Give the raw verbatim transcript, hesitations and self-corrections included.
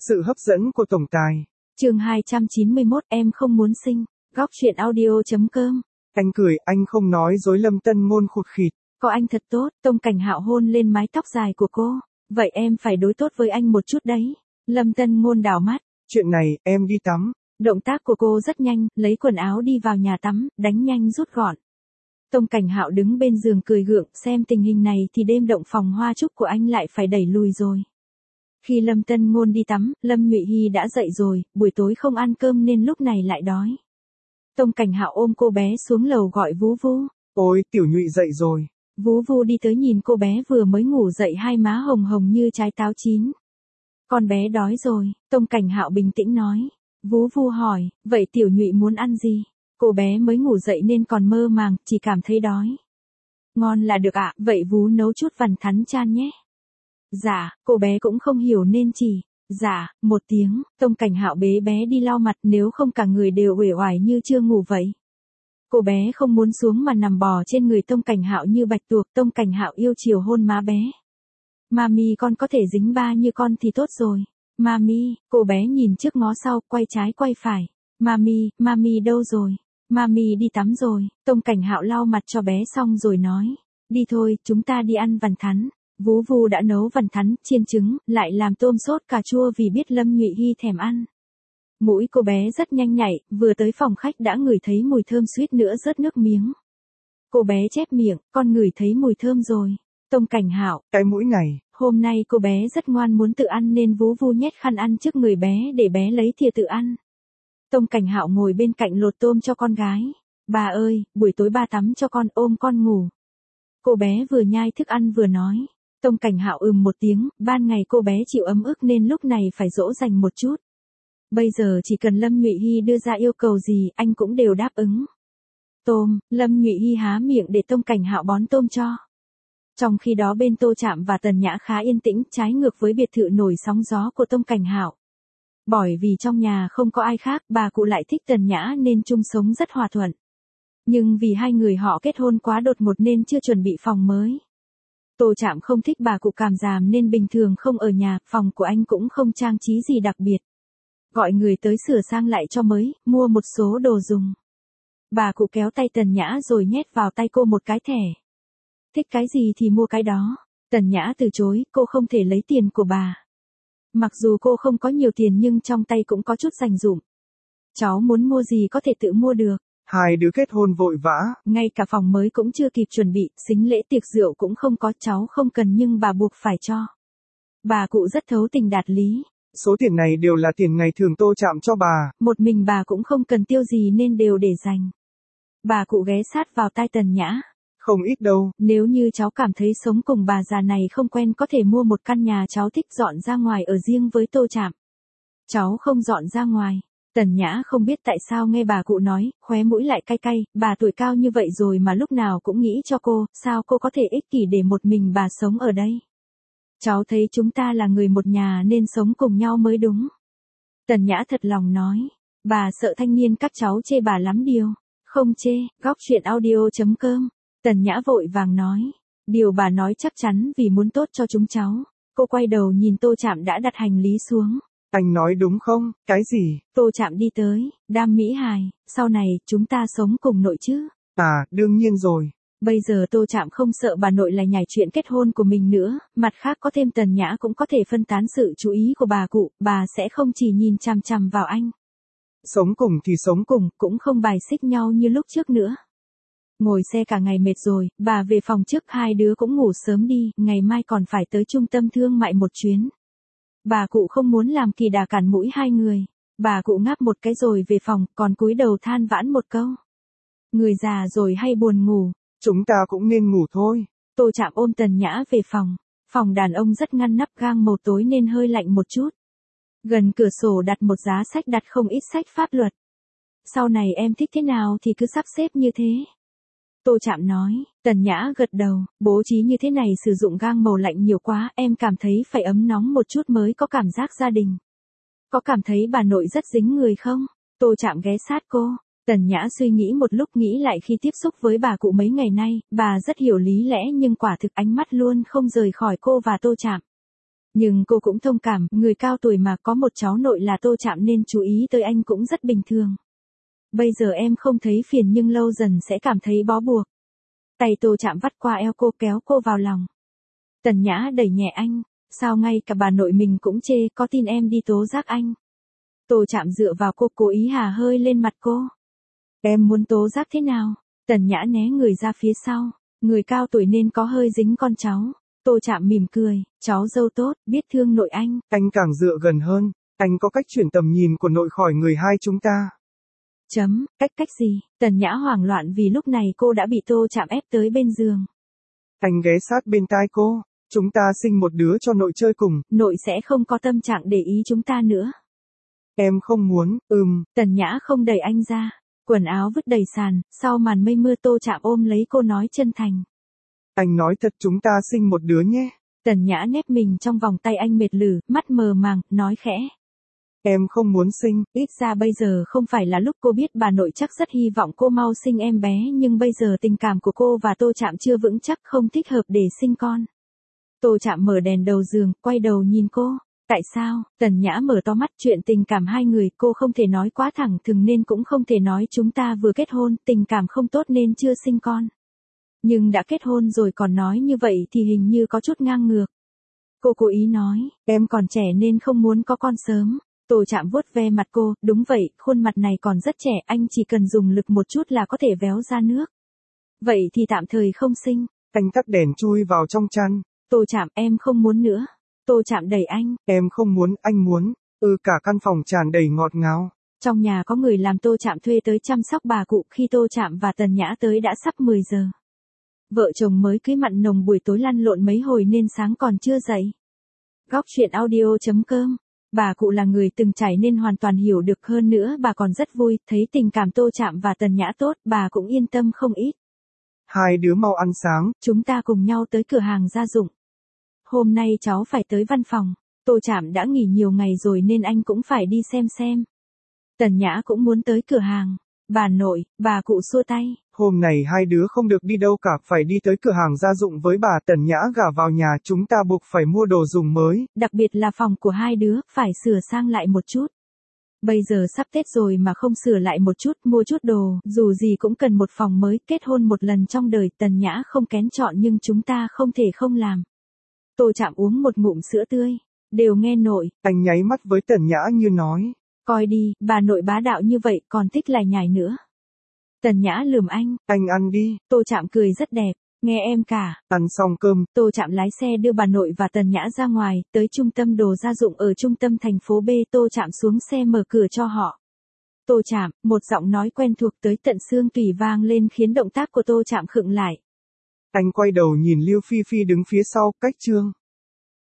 Sự hấp dẫn của tổng tài. Chương hai trăm chín mươi mốt, em không muốn sinh. Góc truyện audio chấm com. Anh cười, anh không nói dối. Lâm Tân Ngôn khụt khịt. Có anh thật tốt. Tông Cảnh Hạo hôn lên mái tóc dài của cô. Vậy em phải đối tốt với anh một chút đấy. Lâm Tân Ngôn đảo mắt. Chuyện này, em đi tắm. Động tác của cô rất nhanh, lấy quần áo đi vào nhà tắm, đánh nhanh rút gọn. Tông Cảnh Hạo đứng bên giường cười gượng, xem tình hình này thì đêm động phòng hoa trúc của anh lại phải đẩy lùi rồi. Khi Lâm Tân Ngôn đi tắm, Lâm Nhụy Hy đã dậy rồi, buổi tối không ăn cơm nên lúc này lại đói. Tông Cảnh Hạo ôm cô bé xuống lầu gọi Vú Vú. Ôi, Tiểu Nhụy dậy rồi. Vú Vú đi tới nhìn cô bé vừa mới ngủ dậy, hai má hồng hồng như trái táo chín. Con bé đói rồi, Tông Cảnh Hạo bình tĩnh nói. Vú Vú hỏi, vậy Tiểu Nhụy muốn ăn gì? Cô bé mới ngủ dậy nên còn mơ màng, chỉ cảm thấy đói. Ngon là được ạ, vậy Vú nấu chút vằn thắn chan nhé. Dạ, cô bé cũng không hiểu nên chỉ. Dạ, một tiếng, Tông Cảnh Hạo bế bé đi lau mặt, nếu không cả người đều uể oải như chưa ngủ vậy. Cô bé không muốn xuống mà nằm bò trên người Tông Cảnh Hạo như bạch tuộc. Tông Cảnh Hạo yêu chiều hôn má bé. Mami, con có thể dính ba như con thì tốt rồi. Mami, cô bé nhìn trước ngó sau, quay trái quay phải. Mami, Mami đâu rồi? Mami đi tắm rồi. Tông Cảnh Hạo lau mặt cho bé xong rồi nói. Đi thôi, chúng ta đi ăn vằn thắn. Vú Vú đã nấu vằn thắn, chiên trứng, lại làm tôm sốt cà chua vì biết Lâm Nhụy Hy thèm ăn. Mũi cô bé rất nhanh nhạy, vừa tới phòng khách đã ngửi thấy mùi thơm suýt nữa rớt nước miếng. Cô bé chép miệng, con ngửi thấy mùi thơm rồi. Tông Cảnh Hạo, cái mũi này. Hôm nay cô bé rất ngoan muốn tự ăn nên Vú Vú nhét khăn ăn trước người bé để bé lấy thìa tự ăn. Tông Cảnh Hạo ngồi bên cạnh lột tôm cho con gái. Bà ơi, buổi tối ba tắm cho con, ôm con ngủ. Cô bé vừa nhai thức ăn vừa nói. Tông Cảnh Hạo ừm một tiếng, ban ngày cô bé chịu ấm ức nên lúc này phải dỗ dành một chút. Bây giờ chỉ cần Lâm Nhụy Hy đưa ra yêu cầu gì, anh cũng đều đáp ứng. Tôm, Lâm Nhụy Hy há miệng để Tông Cảnh Hạo bón tôm cho. Trong khi đó bên Tô Trạm và Tần Nhã khá yên tĩnh, trái ngược với biệt thự nổi sóng gió của Tông Cảnh Hạo. Bởi vì trong nhà không có ai khác, bà cụ lại thích Tần Nhã nên chung sống rất hòa thuận. Nhưng vì hai người họ kết hôn quá đột ngột nên chưa chuẩn bị phòng mới. Tô Trạm không thích bà cụ cảm giảm nên bình thường không ở nhà, phòng của anh cũng không trang trí gì đặc biệt. Gọi người tới sửa sang lại cho mới, mua một số đồ dùng. Bà cụ kéo tay Tần Nhã rồi nhét vào tay cô một cái thẻ. Thích cái gì thì mua cái đó. Tần Nhã từ chối, cô không thể lấy tiền của bà. Mặc dù cô không có nhiều tiền nhưng trong tay cũng có chút dành dụm. Cháu muốn mua gì có thể tự mua được. Hai đứa kết hôn vội vã. Ngay cả phòng mới cũng chưa kịp chuẩn bị, sính lễ tiệc rượu cũng không có, cháu không cần nhưng bà buộc phải cho. Bà cụ rất thấu tình đạt lý. Số tiền này đều là tiền ngày thường Tô Trạm cho bà. Một mình bà cũng không cần tiêu gì nên đều để dành. Bà cụ ghé sát vào tai Tần Nhã. Không ít đâu. Nếu như cháu cảm thấy sống cùng bà già này không quen có thể mua một căn nhà cháu thích dọn ra ngoài ở riêng với Tô Trạm. Cháu không dọn ra ngoài. Tần Nhã không biết tại sao nghe bà cụ nói, khóe mũi lại cay cay, bà tuổi cao như vậy rồi mà lúc nào cũng nghĩ cho cô, sao cô có thể ích kỷ để một mình bà sống ở đây. Cháu thấy chúng ta là người một nhà nên sống cùng nhau mới đúng. Tần Nhã thật lòng nói, bà sợ thanh niên các cháu chê bà lắm điều. Không chê, góc truyện audio chấm com. Tần Nhã vội vàng nói, điều bà nói chắc chắn vì muốn tốt cho chúng cháu. Cô quay đầu nhìn Tô Trạm đã đặt hành lý xuống. Anh nói đúng không, cái gì? Tô Trạm đi tới, đam mỹ hài, sau này chúng ta sống cùng nội chứ? À, đương nhiên rồi. Bây giờ Tô Trạm không sợ bà nội lại nhảy chuyện kết hôn của mình nữa, mặt khác có thêm Tần Nhã cũng có thể phân tán sự chú ý của bà cụ, bà sẽ không chỉ nhìn chằm chằm vào anh. Sống cùng thì sống cùng, cũng không bài xích nhau như lúc trước nữa. Ngồi xe cả ngày mệt rồi, bà về phòng trước, hai đứa cũng ngủ sớm đi, ngày mai còn phải tới trung tâm thương mại một chuyến. Bà cụ không muốn làm kỳ đà cản mũi hai người. Bà cụ ngáp một cái rồi về phòng, còn cúi đầu than vãn một câu. Người già rồi hay buồn ngủ. Chúng ta cũng nên ngủ thôi. Tô Trạm ôm Tần Nhã về phòng. Phòng đàn ông rất ngăn nắp, gang màu tối nên hơi lạnh một chút. Gần cửa sổ đặt một giá sách, đặt không ít sách pháp luật. Sau này em thích thế nào thì cứ sắp xếp như thế. Tô Trạm nói. Tần Nhã gật đầu, bố trí như thế này sử dụng gang màu lạnh nhiều quá, em cảm thấy phải ấm nóng một chút mới có cảm giác gia đình. Có cảm thấy bà nội rất dính người không? Tô Trạm ghé sát cô. Tần Nhã suy nghĩ một lúc, nghĩ lại khi tiếp xúc với bà cụ mấy ngày nay, bà rất hiểu lý lẽ nhưng quả thực ánh mắt luôn không rời khỏi cô và Tô Trạm. Nhưng cô cũng thông cảm, người cao tuổi mà có một cháu nội là Tô Trạm nên chú ý tới anh cũng rất bình thường. Bây giờ em không thấy phiền nhưng lâu dần sẽ cảm thấy bó buộc. Tay Tô Trạm vắt qua eo cô kéo cô vào lòng. Tần Nhã đẩy nhẹ anh, sao ngay cả bà nội mình cũng chê, có tin em đi tố giác anh. Tô Trạm dựa vào cô cố ý hà hơi lên mặt cô. Em muốn tố giác thế nào? Tần Nhã né người ra phía sau, người cao tuổi nên có hơi dính con cháu. Tô Trạm mỉm cười, cháu dâu tốt, biết thương nội anh. Anh càng dựa gần hơn, anh có cách chuyển tầm nhìn của nội khỏi người hai chúng ta. Chấm, cách cách gì? Tần Nhã hoảng loạn vì lúc này cô đã bị Tô Trạm ép tới bên giường. Anh ghé sát bên tai cô, chúng ta sinh một đứa cho nội chơi cùng. Nội sẽ không có tâm trạng để ý chúng ta nữa. Em không muốn, ừm. Tần Nhã không đẩy anh ra, quần áo vứt đầy sàn, sau màn mây mưa Tô Trạm ôm lấy cô nói chân thành. Anh nói thật chúng ta sinh một đứa nhé. Tần Nhã nép mình trong vòng tay anh mệt lử, mắt mờ màng, nói khẽ. Em không muốn sinh. Ít ra bây giờ không phải là lúc cô biết bà nội chắc rất hy vọng cô mau sinh em bé nhưng bây giờ tình cảm của cô và Tô Trạm chưa vững chắc không thích hợp để sinh con. Tô Trạm mở đèn đầu giường, quay đầu nhìn cô. Tại sao? Tần Nhã mở to mắt, chuyện tình cảm hai người cô không thể nói quá thẳng thừng nên cũng không thể nói chúng ta vừa kết hôn, tình cảm không tốt nên chưa sinh con. Nhưng đã kết hôn rồi còn nói như vậy thì hình như có chút ngang ngược. Cô cố ý nói, em còn trẻ nên không muốn có con sớm. Tô Trạm vuốt ve mặt cô, đúng vậy, khuôn mặt này còn rất trẻ, anh chỉ cần dùng lực một chút là có thể véo ra nước. Vậy thì tạm thời không sinh. Anh tắt đèn chui vào trong chăn. Tô Trạm, em không muốn nữa. Tô Trạm đẩy anh. Em không muốn, anh muốn. Ừ, cả căn phòng tràn đầy ngọt ngào. Trong nhà có người làm Tô Trạm thuê tới chăm sóc bà cụ, khi Tô Trạm và Tần Nhã tới đã sắp mười giờ. Vợ chồng mới cưới mặn nồng buổi tối lăn lộn mấy hồi nên sáng còn chưa dậy. Góc chuyện audio chấm com. Bà cụ là người từng trải nên hoàn toàn hiểu được, hơn nữa bà còn rất vui, thấy tình cảm Tô Trạm và Tần Nhã tốt, bà cũng yên tâm không ít. Hai đứa mau ăn sáng. Chúng ta cùng nhau tới cửa hàng gia dụng. Hôm nay cháu phải tới văn phòng. Tô Trạm đã nghỉ nhiều ngày rồi nên anh cũng phải đi xem xem. Tần Nhã cũng muốn tới cửa hàng. Bà nội, bà cụ xua tay. Hôm này hai đứa không được đi đâu cả, phải đi tới cửa hàng gia dụng với bà. Tần Nhã gả vào nhà, chúng ta buộc phải mua đồ dùng mới. Đặc biệt là phòng của hai đứa, phải sửa sang lại một chút. Bây giờ sắp Tết rồi mà không sửa lại một chút, mua chút đồ, dù gì cũng cần một phòng mới, kết hôn một lần trong đời. Tần Nhã không kén chọn nhưng chúng ta không thể không làm. Tô Trạm uống một ngụm sữa tươi. Đều nghe nội. Anh nháy mắt với Tần Nhã như nói. Coi đi, bà nội bá đạo như vậy còn thích lải nhải nữa. Tần Nhã lườm anh. Anh ăn đi. Tô Trạm cười rất đẹp. Nghe em cả. Ăn xong cơm. Tô Trạm lái xe đưa bà nội và Tần Nhã ra ngoài, tới trung tâm đồ gia dụng ở trung tâm thành phố B. Tô Trạm xuống xe mở cửa cho họ. Tô Trạm, một giọng nói quen thuộc tới tận xương tủy vang lên khiến động tác của Tô Trạm khựng lại. Anh quay đầu nhìn Liêu Phi Phi đứng phía sau, cách chương.